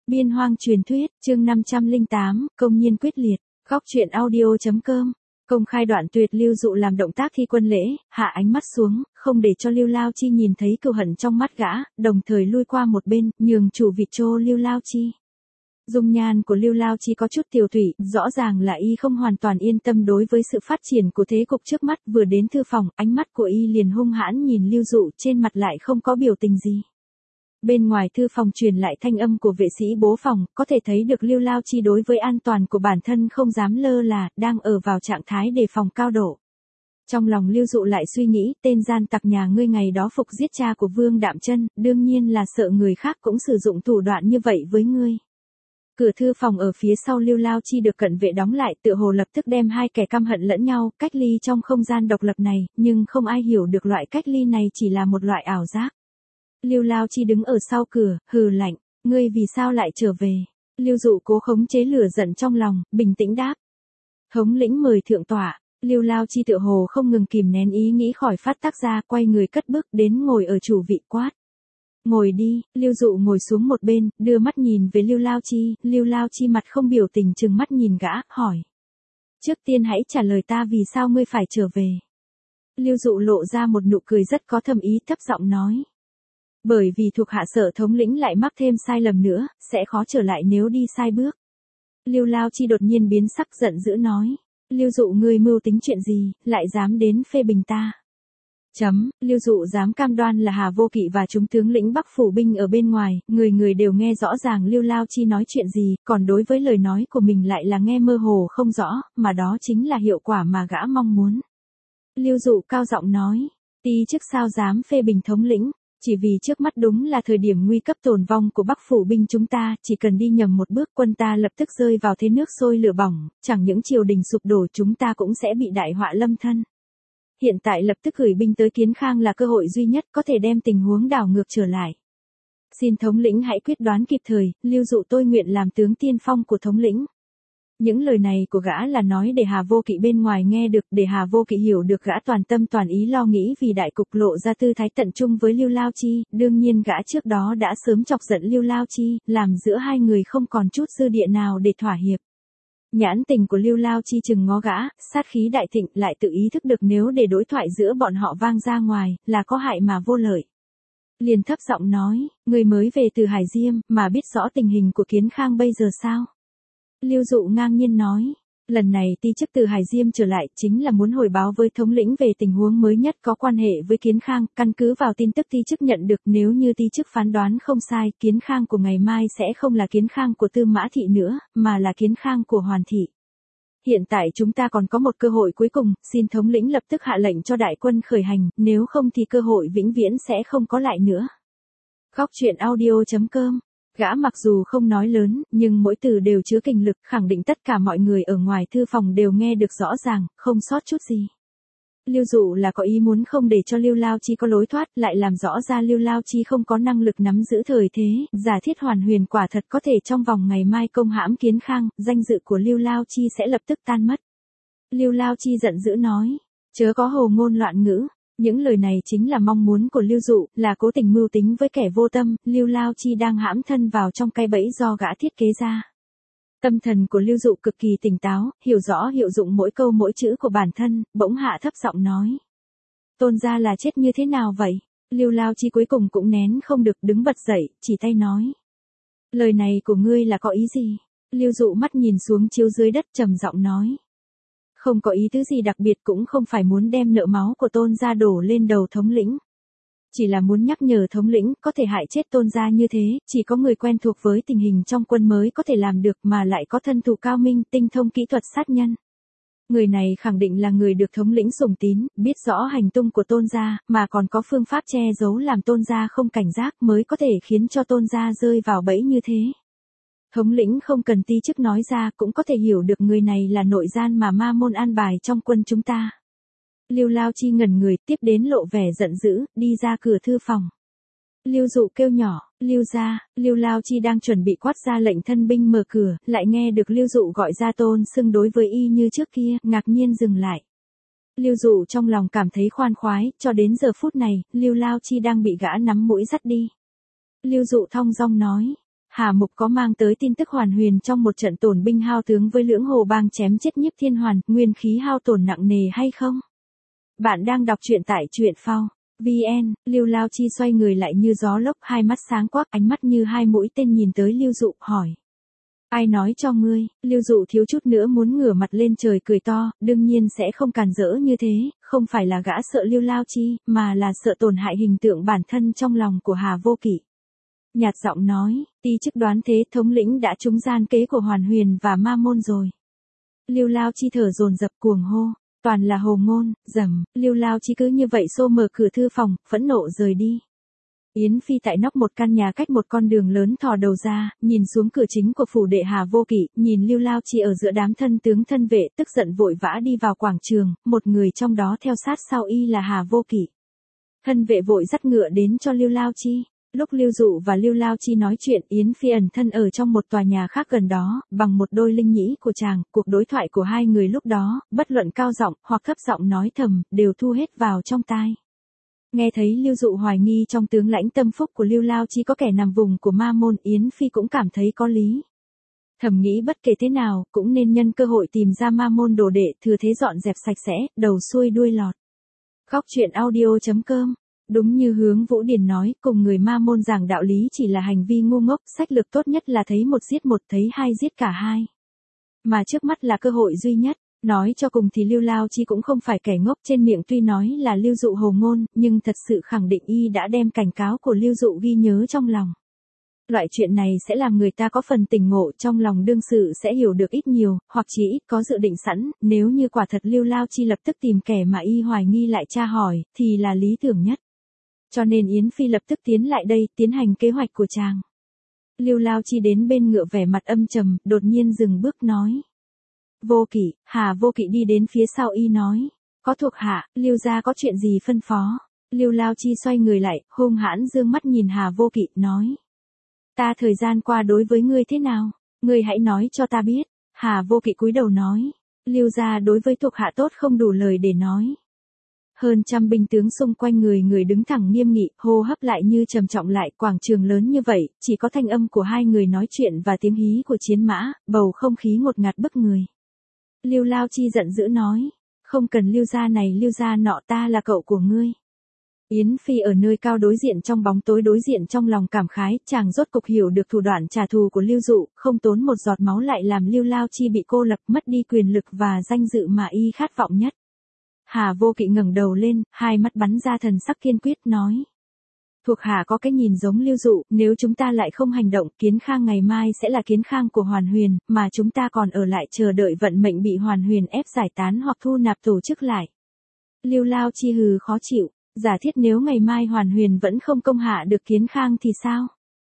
Biên hoang truyền thuyết, chương 508, công nhiên quyết liệt, góc truyện audio.com. Công khai đoạn tuyệt Lưu Dụ làm động tác thi quân lễ, hạ ánh mắt xuống, không để cho Lưu Lao Chi nhìn thấy cừu hận trong mắt gã, đồng thời lui qua một bên, nhường chủ vị trô Lưu Lao Chi. Dung nhan của Lưu Lao Chi có chút tiều tụy, rõ ràng là y không hoàn toàn yên tâm đối với sự phát triển của thế cục trước mắt, vừa đến thư phòng, ánh mắt của y liền hung hãn nhìn Lưu Dụ, trên mặt lại không có biểu tình gì. Bên ngoài thư phòng truyền lại thanh âm của vệ sĩ bố phòng, có thể thấy được Lưu Lao Chi đối với an toàn của bản thân không dám lơ là, đang ở vào trạng thái đề phòng cao độ. Trong lòng Lưu Dụ lại suy nghĩ, tên gian tặc nhà ngươi ngày đó phục giết cha của Vương Đạm Chân, đương nhiên là sợ người khác cũng sử dụng thủ đoạn như vậy với ngươi. Cửa thư phòng ở phía sau Lưu Lao Chi được cận vệ đóng lại, tựa hồ lập tức đem hai kẻ căm hận lẫn nhau, cách ly trong không gian độc lập này, nhưng không ai hiểu được loại cách ly này chỉ là một loại ảo giác. Lưu Lao Chi đứng ở sau cửa, hừ lạnh, ngươi vì sao lại trở về? Lưu Dụ cố khống chế lửa giận trong lòng, bình tĩnh đáp. Thống lĩnh mời thượng tọa. Lưu Lao Chi tựa hồ không ngừng kìm nén ý nghĩ khỏi phát tác ra, quay người cất bước đến ngồi ở chủ vị quát. Ngồi đi. Lưu Dụ ngồi xuống một bên, đưa mắt nhìn về Lưu Lao Chi mặt không biểu tình trừng mắt nhìn gã, hỏi. Trước tiên hãy trả lời ta vì sao ngươi phải trở về. Lưu Dụ lộ ra một nụ cười rất có thâm ý, thấp giọng nói. Bởi vì thuộc hạ sợ thống lĩnh lại mắc thêm sai lầm nữa, sẽ khó trở lại nếu đi sai bước. Lưu Lao Chi đột nhiên biến sắc giận dữ nói. Lưu Dụ ngươi mưu tính chuyện gì, lại dám đến phê bình ta. Lưu Dụ dám cam đoan là Hà Vô Kỵ và chúng tướng lĩnh Bắc phủ binh ở bên ngoài, người đều nghe rõ ràng Lưu Lao Chi nói chuyện gì, còn đối với lời nói của mình lại là nghe mơ hồ không rõ, mà đó chính là hiệu quả mà gã mong muốn. Lưu Dụ cao giọng nói, ti chức sao dám phê bình thống lĩnh, chỉ vì trước mắt đúng là thời điểm nguy cấp tồn vong của Bắc phủ binh chúng ta, chỉ cần đi nhầm một bước quân ta lập tức rơi vào thế nước sôi lửa bỏng, chẳng những triều đình sụp đổ chúng ta cũng sẽ bị đại họa lâm thân. Hiện tại lập tức gửi binh tới Kiến Khang là cơ hội duy nhất có thể đem tình huống đảo ngược trở lại. Xin thống lĩnh hãy quyết đoán kịp thời, Lưu Dụ tôi nguyện làm tướng tiên phong của thống lĩnh. Những lời này của gã là nói để Hà Vô Kỵ bên ngoài nghe được, để Hà Vô Kỵ hiểu được gã toàn tâm toàn ý lo nghĩ vì đại cục, lộ ra tư thái tận trung với Lưu Lao Chi, đương nhiên gã trước đó đã sớm chọc giận Lưu Lao Chi, làm giữa hai người không còn chút dư địa nào để thỏa hiệp. Nhãn tình của Lưu Lao Chi chừng ngó gã, sát khí đại thịnh, lại tự ý thức được nếu để đối thoại giữa bọn họ vang ra ngoài, là có hại mà vô lợi. Liền thấp giọng nói, người mới về từ Hải Diêm, mà biết rõ tình hình của Kiến Khang bây giờ sao? Lưu Dụ ngang nhiên nói, lần này ti chức từ Hải Diêm trở lại chính là muốn hồi báo với thống lĩnh về tình huống mới nhất có quan hệ với Kiến Khang, căn cứ vào tin tức ti chức nhận được, nếu như ti chức phán đoán không sai, Kiến Khang của ngày mai sẽ không là Kiến Khang của Tư Mã Thị nữa, mà là Kiến Khang của Hoàn Thị. Hiện tại chúng ta còn có một cơ hội cuối cùng, xin thống lĩnh lập tức hạ lệnh cho đại quân khởi hành, nếu không thì cơ hội vĩnh viễn sẽ không có lại nữa. Góc truyện audio.com. Gã mặc dù không nói lớn, nhưng mỗi từ đều chứa kình lực, khẳng định tất cả mọi người ở ngoài thư phòng đều nghe được rõ ràng, không sót chút gì. Lưu Dụ là có ý muốn không để cho Lưu Lao Chi có lối thoát, lại làm rõ ra Lưu Lao Chi không có năng lực nắm giữ thời thế, giả thiết Hoàn Huyền quả thật có thể trong vòng ngày mai công hãm Kiến Khang, danh dự của Lưu Lao Chi sẽ lập tức tan mất. Lưu Lao Chi giận dữ nói, chớ có hồ ngôn loạn ngữ. Những lời này chính là mong muốn của Lưu Dụ, là cố tình mưu tính với kẻ vô tâm, Lưu Lao Chi đang hãm thân vào trong cái bẫy do gã thiết kế ra. Tâm thần của Lưu Dụ cực kỳ tỉnh táo, hiểu rõ hiệu dụng mỗi câu mỗi chữ của bản thân, bỗng hạ thấp giọng nói. Tôn gia là chết như thế nào vậy? Lưu Lao Chi cuối cùng cũng nén không được, đứng bật dậy, chỉ tay nói. Lời này của ngươi là có ý gì? Lưu Dụ mắt nhìn xuống chiếu dưới đất trầm giọng nói. Không có ý tứ gì đặc biệt, cũng không phải muốn đem nợ máu của Tôn gia đổ lên đầu thống lĩnh. Chỉ là muốn nhắc nhở thống lĩnh, có thể hại chết Tôn gia như thế, chỉ có người quen thuộc với tình hình trong quân mới có thể làm được, mà lại có thân thủ cao minh, tinh thông kỹ thuật sát nhân. Người này khẳng định là người được thống lĩnh sủng tín, biết rõ hành tung của Tôn gia, mà còn có phương pháp che giấu làm Tôn gia không cảnh giác, mới có thể khiến cho Tôn gia rơi vào bẫy như thế. Thống lĩnh không cần ti chức nói ra cũng có thể hiểu được người này là nội gian mà ma môn an bài trong quân chúng ta. Lưu Lao Chi ngẩn người, tiếp đến lộ vẻ giận dữ, đi ra cửa thư phòng. Lưu Dụ kêu nhỏ, Lưu gia. Lưu Lao Chi đang chuẩn bị quát ra lệnh thân binh mở cửa, lại nghe được Lưu Dụ gọi ra tôn xưng đối với y như trước kia, ngạc nhiên dừng lại. Lưu Dụ trong lòng cảm thấy khoan khoái, cho đến giờ phút này, Lưu Lao Chi đang bị gã nắm mũi dắt đi. Lưu Dụ thong dong nói, Hà Mục có mang tới tin tức Hoàn Huyền trong một trận tổn binh hao tướng với Lưỡng Hồ Bang chém chết Nhiếp Thiên Hoàn, nguyên khí hao tổn nặng nề hay không? Bạn đang đọc truyện tại truyện phao VN. Lưu Lao Chi xoay người lại như gió lốc, hai mắt sáng quắc, ánh mắt như hai mũi tên nhìn tới Lưu Dụ, hỏi. Ai nói cho ngươi? Lưu Dụ thiếu chút nữa muốn ngửa mặt lên trời cười to, đương nhiên sẽ không càn rỡ như thế, không phải là gã sợ Lưu Lao Chi, mà là sợ tổn hại hình tượng bản thân trong lòng của Hà Vô Kỵ. Nhạt giọng nói, ti chức đoán thế, thống lĩnh đã trúng gian kế của Hoàn Huyền và Ma Môn rồi. Lưu Lao Chi thở dồn dập cuồng hô, toàn là hồ ngôn, dầm. Lưu Lao Chi cứ như vậy xô mở cửa thư phòng, phẫn nộ rời đi. Yến Phi tại nóc một căn nhà cách một con đường lớn thò đầu ra, nhìn xuống cửa chính của phủ đệ Hà Vô Kỵ, nhìn Lưu Lao Chi ở giữa đám thân tướng thân vệ, tức giận vội vã đi vào quảng trường, một người trong đó theo sát sau y là Hà Vô Kỵ. Thân vệ vội dắt ngựa đến cho Lưu Lao Chi. Lúc Lưu Dụ và Lưu Lao Chi nói chuyện, Yến Phi ẩn thân ở trong một tòa nhà khác gần đó, bằng một đôi linh nhĩ của chàng, cuộc đối thoại của hai người lúc đó, bất luận cao giọng hoặc thấp giọng nói thầm, đều thu hết vào trong tai. Nghe thấy Lưu Dụ hoài nghi trong tướng lãnh tâm phúc của Lưu Lao Chi có kẻ nằm vùng của Ma Môn, Yến Phi cũng cảm thấy có lý. Thầm nghĩ bất kể thế nào, cũng nên nhân cơ hội tìm ra Ma Môn đồ đệ, thừa thế dọn dẹp sạch sẽ, đầu xuôi đuôi lọt. Góc truyện audio.com. Đúng như Hướng Vũ Điền nói, cùng người Ma Môn giảng đạo lý chỉ là hành vi ngu ngốc, sách lược tốt nhất là thấy một giết một, thấy hai giết cả hai. Mà trước mắt là cơ hội duy nhất. Nói cho cùng thì Lưu Lao Chi cũng không phải kẻ ngốc, trên miệng tuy nói là Lưu Dụ hồ ngôn, nhưng thật sự khẳng định y đã đem cảnh cáo của Lưu Dụ ghi nhớ trong lòng. Loại chuyện này sẽ làm người ta có phần tỉnh ngộ, trong lòng đương sự sẽ hiểu được ít nhiều, hoặc chỉ ít có dự định sẵn, nếu như quả thật Lưu Lao Chi lập tức tìm kẻ mà y hoài nghi lại tra hỏi, thì là lý tưởng nhất. Cho nên Yến Phi lập tức tiến lại đây, tiến hành kế hoạch của chàng. Lưu Lao Chi đến bên ngựa vẻ mặt âm trầm, đột nhiên dừng bước nói. Vô Kỵ. Hà Vô Kỵ đi đến phía sau y nói. Có thuộc hạ, Lưu gia có chuyện gì phân phó? Lưu Lao Chi xoay người lại, hung hãn dương mắt nhìn Hà Vô Kỵ, nói. Ta thời gian qua đối với ngươi thế nào? Ngươi hãy nói cho ta biết. Hà Vô Kỵ cúi đầu nói. Lưu gia đối với thuộc hạ tốt không đủ lời để nói. Hơn trăm binh tướng xung quanh người đứng thẳng nghiêm nghị, hô hấp lại như trầm trọng lại, quảng trường lớn như vậy, chỉ có thanh âm của hai người nói chuyện và tiếng hí của chiến mã, bầu không khí ngột ngạt bức người. Lưu Lao Chi giận dữ nói, không cần Lưu gia này Lưu gia nọ, ta là cậu của ngươi. Yến Phi ở nơi cao đối diện trong bóng tối đối diện trong lòng cảm khái, chàng rốt cục hiểu được thủ đoạn trả thù của Lưu Dụ, không tốn một giọt máu lại làm Lưu Lao Chi bị cô lập, mất đi quyền lực và danh dự mà y khát vọng nhất. Hà Vô Kỵ ngẩng đầu lên, hai mắt bắn ra thần sắc kiên quyết, nói. Thuộc hạ có cái nhìn giống Lưu Dụ, nếu chúng ta lại không hành động, Kiến Khang ngày mai sẽ là Kiến Khang của Hoàn Huyền, mà chúng ta còn ở lại chờ đợi vận mệnh bị Hoàn Huyền ép giải tán hoặc thu nạp tổ chức lại. Lưu Lao Chi hừ khó chịu, giả thiết nếu ngày mai Hoàn Huyền vẫn không công hạ được Kiến Khang thì sao?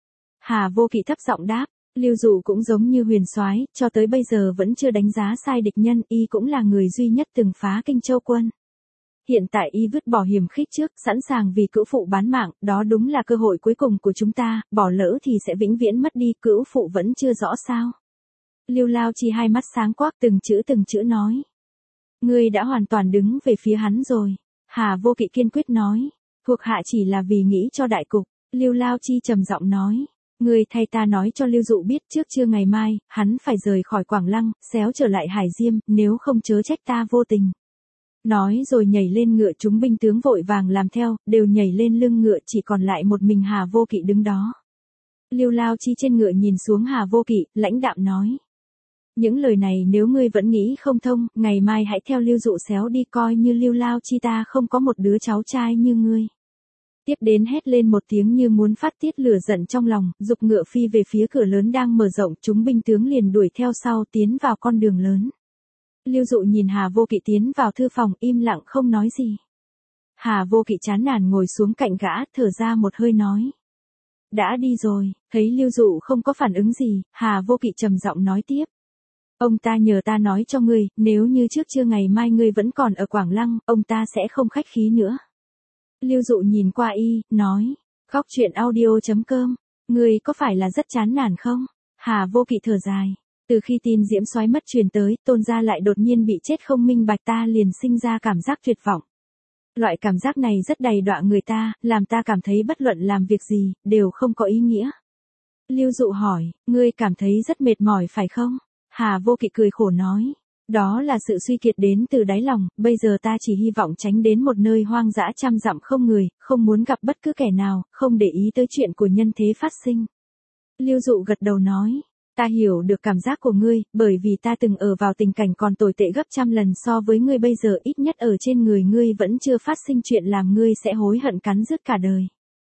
Hà Vô Kỵ thấp giọng đáp, Lưu Dụ cũng giống như Huyền Soái, cho tới bây giờ vẫn chưa đánh giá sai địch nhân, y cũng là người duy nhất từng phá Kinh Châu quân. Hiện tại y vứt bỏ hiểm khích trước, sẵn sàng vì cữu phụ bán mạng, đó đúng là cơ hội cuối cùng của chúng ta, bỏ lỡ thì sẽ vĩnh viễn mất đi, cữu phụ vẫn chưa rõ sao. Lưu Lao Chi hai mắt sáng quắc, từng chữ nói. Ngươi đã hoàn toàn đứng về phía hắn rồi. Hà Vô Kỵ kiên quyết nói, thuộc hạ chỉ là vì nghĩ cho đại cục. Lưu Lao Chi trầm giọng nói, ngươi thay ta nói cho Lưu Dụ biết trước trưa ngày mai, hắn phải rời khỏi Quảng Lăng, xéo trở lại Hải Diêm, nếu không chớ trách ta vô tình. Nói rồi nhảy lên ngựa, chúng binh tướng vội vàng làm theo, đều nhảy lên lưng ngựa, chỉ còn lại một mình Hà Vô Kỵ đứng đó. Lưu Lao Chi trên ngựa nhìn xuống Hà Vô Kỵ, lãnh đạm nói. Những lời này nếu ngươi vẫn nghĩ không thông, ngày mai hãy theo Lưu Dụ xéo đi, coi như Lưu Lao Chi ta không có một đứa cháu trai như ngươi. Tiếp đến hét lên một tiếng như muốn phát tiết lửa giận trong lòng, giục ngựa phi về phía cửa lớn đang mở rộng, chúng binh tướng liền đuổi theo sau tiến vào con đường lớn. Lưu Dụ nhìn Hà Vô Kỵ tiến vào thư phòng, im lặng không nói gì. Hà Vô Kỵ chán nản ngồi xuống cạnh gã, thở ra một hơi nói. Đã đi rồi. Thấy Lưu Dụ không có phản ứng gì, Hà Vô Kỵ trầm giọng nói tiếp. Ông ta nhờ ta nói cho ngươi, nếu như trước trưa ngày mai ngươi vẫn còn ở Quảng Lăng, ông ta sẽ không khách khí nữa. Lưu Dụ nhìn qua y, nói. Góc truyện audio.com. Ngươi có phải là rất chán nản không? Hà Vô Kỵ thở dài. Từ khi tin Diễm Soái mất truyền tới, Tôn gia lại đột nhiên bị chết không minh bạch, ta liền sinh ra cảm giác tuyệt vọng. Loại cảm giác này rất đầy đọa người ta, làm ta cảm thấy bất luận làm việc gì, đều không có ý nghĩa. Lưu Dụ hỏi, ngươi cảm thấy rất mệt mỏi phải không? Hà Vô Kỵ cười khổ nói, đó là sự suy kiệt đến từ đáy lòng, bây giờ ta chỉ hy vọng tránh đến một nơi hoang dã trăm dặm không người, không muốn gặp bất cứ kẻ nào, không để ý tới chuyện của nhân thế phát sinh. Lưu Dụ gật đầu nói, ta hiểu được cảm giác của ngươi, bởi vì ta từng ở vào tình cảnh còn tồi tệ gấp trăm lần so với ngươi bây giờ, ít nhất ở trên người ngươi vẫn chưa phát sinh chuyện làm ngươi sẽ hối hận cắn rứt cả đời.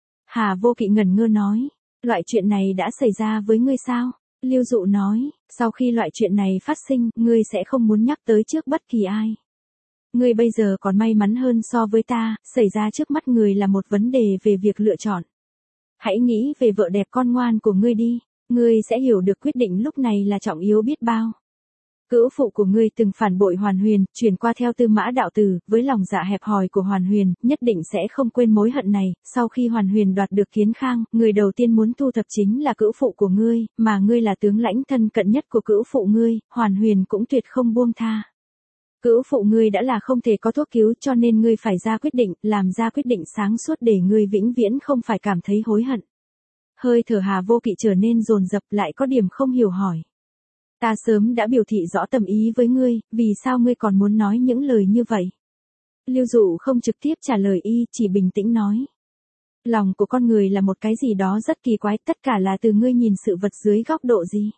Hà Vô Kỵ ngẩn ngơ nói, loại chuyện này đã xảy ra với ngươi sao? Lưu Dụ nói, sau khi loại chuyện này phát sinh, ngươi sẽ không muốn nhắc tới trước bất kỳ ai. Ngươi bây giờ còn may mắn hơn so với ta, xảy ra trước mắt ngươi là một vấn đề về việc lựa chọn. Hãy nghĩ về vợ đẹp con ngoan của ngươi đi, ngươi sẽ hiểu được quyết định lúc này là trọng yếu biết bao. Cữu phụ của ngươi từng phản bội Hoàn Huyền, chuyển qua theo Tư Mã đạo tử, với lòng dạ hẹp hòi của Hoàn Huyền, nhất định sẽ không quên mối hận này. Sau khi Hoàn Huyền đoạt được Kiến Khang, người đầu tiên muốn thu thập chính là cữu phụ của ngươi, mà ngươi là tướng lãnh thân cận nhất của cữu phụ ngươi, Hoàn Huyền cũng tuyệt không buông tha. Cữu phụ ngươi đã là không thể có thuốc cứu, cho nên ngươi phải ra quyết định, làm ra quyết định sáng suốt để ngươi vĩnh viễn không phải cảm thấy hối hận. Hơi thở Hà Vô Kỵ trở nên dồn dập, lại có điểm không hiểu hỏi. Ta sớm đã biểu thị rõ tâm ý với ngươi, vì sao ngươi còn muốn nói những lời như vậy? Lưu Dụ không trực tiếp trả lời y, chỉ bình tĩnh nói. Lòng của con người là một cái gì đó rất kỳ quái, tất cả là từ ngươi nhìn sự vật dưới góc độ gì.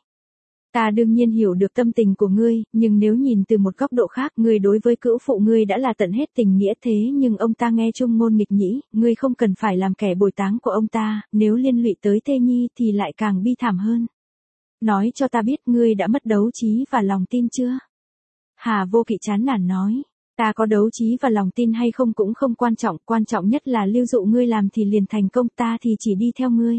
Ta đương nhiên hiểu được tâm tình của ngươi, nhưng nếu nhìn từ một góc độ khác, ngươi đối với cữu phụ ngươi đã là tận hết tình nghĩa, thế nhưng ông ta nghe chung ngôn nghịch nhĩ, ngươi không cần phải làm kẻ bồi táng của ông ta, nếu liên lụy tới Thê Nhi thì lại càng bi thảm hơn. Nói cho ta biết ngươi đã mất đấu trí và lòng tin chưa? Hà Vô Kỵ chán nản nói, ta có đấu trí và lòng tin hay không cũng không quan trọng nhất là Lưu Dụ ngươi làm thì liền thành công, ta thì chỉ đi theo ngươi.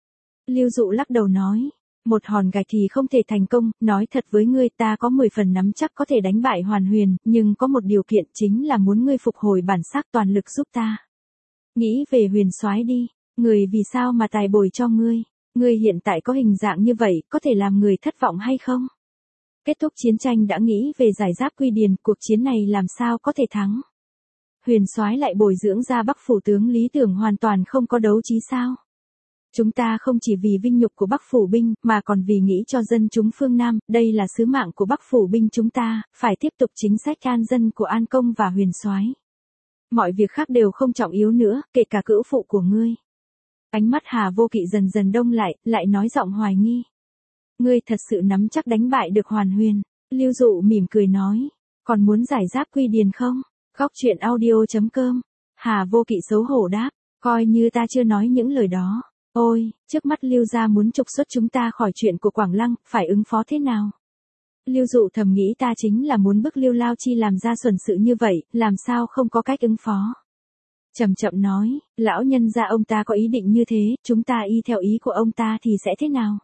Lưu Dụ lắc đầu nói, một hòn gạch thì không thể thành công, nói thật với ngươi ta có 10 phần nắm chắc có thể đánh bại Hoàn Huyền, nhưng có một điều kiện chính là muốn ngươi phục hồi bản sắc toàn lực giúp ta. Nghĩ về Huyền Soái đi, người vì sao mà tài bồi cho ngươi? Ngươi hiện tại có hình dạng như vậy, có thể làm người thất vọng hay không? Kết thúc chiến tranh đã nghĩ về giải giáp Quy Điền, cuộc chiến này làm sao có thể thắng? Huyền Soái lại bồi dưỡng ra Bắc phủ tướng lý tưởng hoàn toàn không có đấu trí sao? Chúng ta không chỉ vì vinh nhục của Bắc phủ binh, mà còn vì nghĩ cho dân chúng phương Nam, đây là sứ mạng của Bắc phủ binh chúng ta, phải tiếp tục chính sách an dân của An Công và Huyền Soái. Mọi việc khác đều không trọng yếu nữa, kể cả cữu phụ của ngươi. Ánh mắt Hà Vô Kỵ dần dần đông lại nói giọng hoài nghi. Ngươi thật sự nắm chắc đánh bại được Hoàn Huyền? Lưu Dụ mỉm cười nói, còn muốn giải giáp Quy Điền không? Góc truyện audio.com. Hà Vô Kỵ xấu hổ đáp, coi như ta chưa nói những lời đó. Ôi, trước mắt Lưu gia muốn trục xuất chúng ta khỏi chuyện của Quảng Lăng, phải ứng phó thế nào? Lưu Dụ thầm nghĩ ta chính là muốn bức Lưu Lao Chi làm ra xuẩn sự như vậy, làm sao không có cách ứng phó? Chậm chậm nói, lão nhân gia ông ta có ý định như thế, chúng ta y theo ý của ông ta thì sẽ thế nào?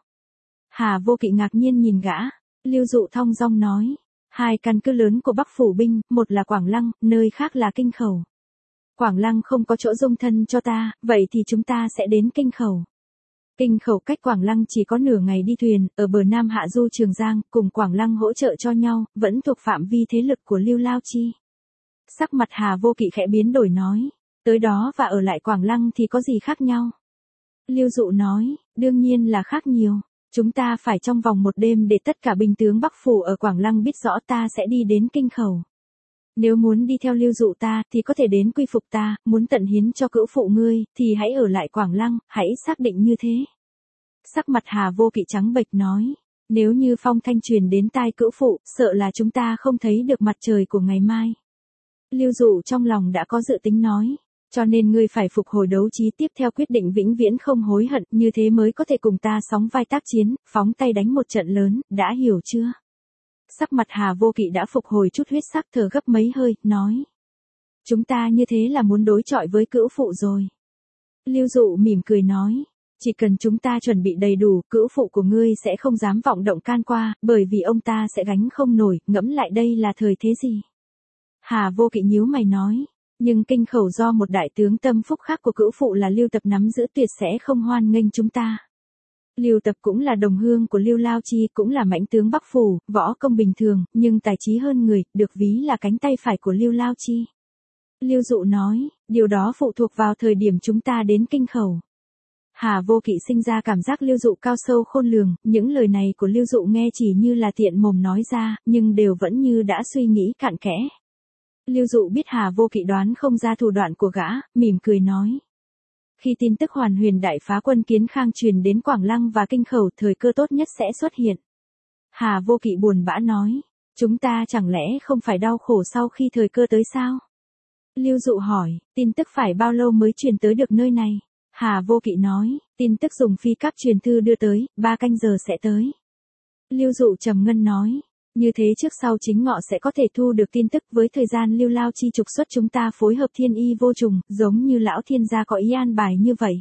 Hà Vô Kỵ ngạc nhiên nhìn gã, Lưu Dụ thong dong nói, hai căn cứ lớn của Bắc phủ binh, một là Quảng Lăng, nơi khác là Kinh Khẩu. Quảng Lăng không có chỗ dung thân cho ta, vậy thì chúng ta sẽ đến Kinh Khẩu. Kinh Khẩu cách Quảng Lăng chỉ có nửa ngày đi thuyền, ở bờ Nam Hạ Du Trường Giang, cùng Quảng Lăng hỗ trợ cho nhau, vẫn thuộc phạm vi thế lực của Lưu Lao Chi. Sắc mặt Hà Vô Kỵ khẽ biến đổi nói, tới đó và ở lại Quảng Lăng thì có gì khác nhau? Lưu Dụ nói, đương nhiên là khác nhiều. Chúng ta phải trong vòng một đêm để tất cả binh tướng Bắc phủ ở Quảng Lăng biết rõ ta sẽ đi đến Kinh Khẩu. Nếu muốn đi theo Lưu Dụ ta thì có thể đến quy phục ta, muốn tận hiến cho cữu phụ ngươi thì hãy ở lại Quảng Lăng, hãy xác định như thế. Sắc mặt Hà Vô Kỵ trắng bệch nói, nếu như phong thanh truyền đến tai cữu phụ, sợ là chúng ta không thấy được mặt trời của ngày mai. Lưu Dụ trong lòng đã có dự tính nói, cho nên ngươi phải phục hồi đấu trí tiếp theo quyết định vĩnh viễn không hối hận, như thế mới có thể cùng ta sóng vai tác chiến, phóng tay đánh một trận lớn, đã hiểu chưa? Sắc mặt Hà Vô Kỵ đã phục hồi chút huyết sắc, thở gấp mấy hơi, nói. Chúng ta như thế là muốn đối chọi với cữu phụ rồi. Lưu Dụ mỉm cười nói, chỉ cần chúng ta chuẩn bị đầy đủ, cữu phụ của ngươi sẽ không dám vọng động can qua, bởi vì ông ta sẽ gánh không nổi, ngẫm lại đây là thời thế gì. Hà Vô Kỵ nhíu mày nói, nhưng Kinh Khẩu do một đại tướng tâm phúc khác của cữu phụ là Lưu Tập nắm giữ tuyệt sẽ không hoan nghênh chúng ta. Lưu Tập cũng là đồng hương của Lưu Lao Chi, cũng là mãnh tướng Bắc phủ, võ công bình thường, nhưng tài trí hơn người, được ví là cánh tay phải của Lưu Lao Chi. Lưu Dụ nói, điều đó phụ thuộc vào thời điểm chúng ta đến Kinh Khẩu. Hà Vô Kỵ sinh ra cảm giác Lưu Dụ cao sâu khôn lường, những lời này của Lưu Dụ nghe chỉ như là tiện mồm nói ra, nhưng đều vẫn như đã suy nghĩ cặn kẽ. Lưu Dụ biết Hà Vô Kỵ đoán không ra thủ đoạn của gã, mỉm cười nói. Khi tin tức Hoàn Huyền đại phá quân Kiến Khang truyền đến Quảng Lăng và Kinh Khẩu, thời cơ tốt nhất sẽ xuất hiện. Hà Vô Kỵ buồn bã nói, chúng ta chẳng lẽ không phải đau khổ sau khi thời cơ tới sao? Lưu Dụ hỏi, tin tức phải bao lâu mới truyền tới được nơi này? Hà Vô Kỵ nói, tin tức dùng phi cáp truyền thư đưa tới, 3 canh giờ sẽ tới. Lưu Dụ trầm ngâm nói, như thế trước sau chính ngọ sẽ có thể thu được tin tức, với thời gian Lưu Lao Chi trục xuất chúng ta phối hợp thiên y vô trùng, giống như lão thiên gia có ý an bài như vậy.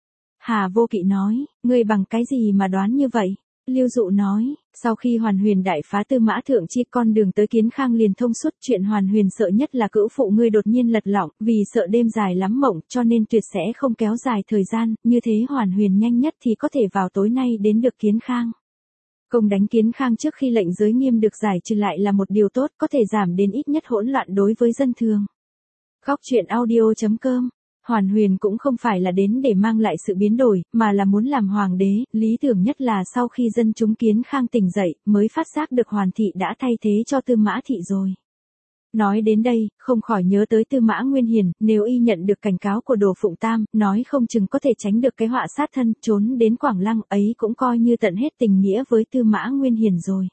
Hà Vô Kỵ nói, ngươi bằng cái gì mà đoán như vậy? Lưu Dụ nói, sau khi Hoàn Huyền đại phá Tư Mã Thượng Chi, con đường tới Kiến Khang liền thông suốt. Chuyện Hoàn Huyền sợ nhất là cữu phụ ngươi đột nhiên lật lọng, vì sợ đêm dài lắm mộng, cho nên tuyệt sẽ không kéo dài thời gian, như thế Hoàn Huyền nhanh nhất thì có thể vào tối nay đến được Kiến Khang. Công đánh Kiến Khang trước khi lệnh giới nghiêm được giải trừ lại là một điều tốt, có thể giảm đến ít nhất hỗn loạn đối với dân thường. Góc truyện audio.com. Hoàn Huyền cũng không phải là đến để mang lại sự biến đổi, mà là muốn làm hoàng đế, lý tưởng nhất là sau khi dân chúng Kiến Khang tỉnh dậy, mới phát giác được Hoàn thị đã thay thế cho Tư Mã thị rồi. Nói đến đây, không khỏi nhớ tới Tư Mã Nguyên Hiền, nếu y nhận được cảnh cáo của Đồ Phụng Tam, nói không chừng có thể tránh được cái họa sát thân, trốn đến Quảng Lăng, ấy cũng coi như tận hết tình nghĩa với Tư Mã Nguyên Hiền rồi.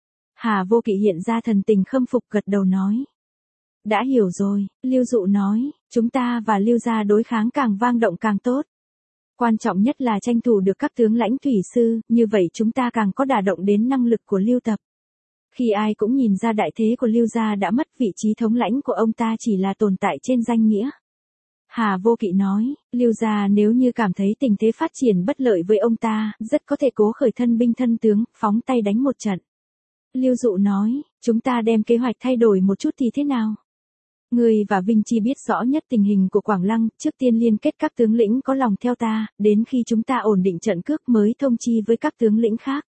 Hà Vô Kỵ hiện ra thần tình khâm phục, gật đầu nói. Đã hiểu rồi, Lưu Dụ nói, chúng ta và Lưu gia đối kháng càng vang động càng tốt. Quan trọng nhất là tranh thủ được các tướng lãnh thủy sư, như vậy chúng ta càng có đả động đến năng lực của Lưu Tập. Khi ai cũng nhìn ra đại thế của Lưu gia đã mất, vị trí thống lãnh của ông ta chỉ là tồn tại trên danh nghĩa. Hà Vô Kỵ nói, Lưu gia nếu như cảm thấy tình thế phát triển bất lợi với ông ta, rất có thể cố khởi thân binh thân tướng, phóng tay đánh một trận. Lưu Dụ nói, chúng ta đem kế hoạch thay đổi một chút thì thế nào? Ngươi và Vinh Chi biết rõ nhất tình hình của Quảng Lăng, trước tiên liên kết các tướng lĩnh có lòng theo ta, đến khi chúng ta ổn định trận cước mới thông chi với các tướng lĩnh khác.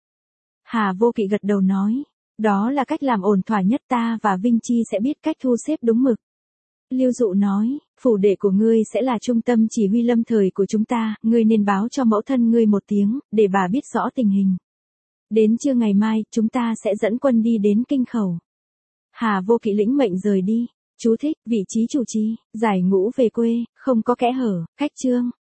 Hà Vô Kỵ gật đầu nói, đó là cách làm ổn thỏa nhất, ta và Vinh Chi sẽ biết cách thu xếp đúng mực. Lưu Dụ nói, phủ đệ của ngươi sẽ là trung tâm chỉ huy lâm thời của chúng ta, ngươi nên báo cho mẫu thân ngươi một tiếng, để bà biết rõ tình hình. Đến trưa ngày mai, chúng ta sẽ dẫn quân đi đến Kinh Khẩu. Hà Vô Kỵ lĩnh mệnh rời đi. Chú thích, vị trí chủ trì, giải ngũ về quê, không có kẽ hở, cách chương.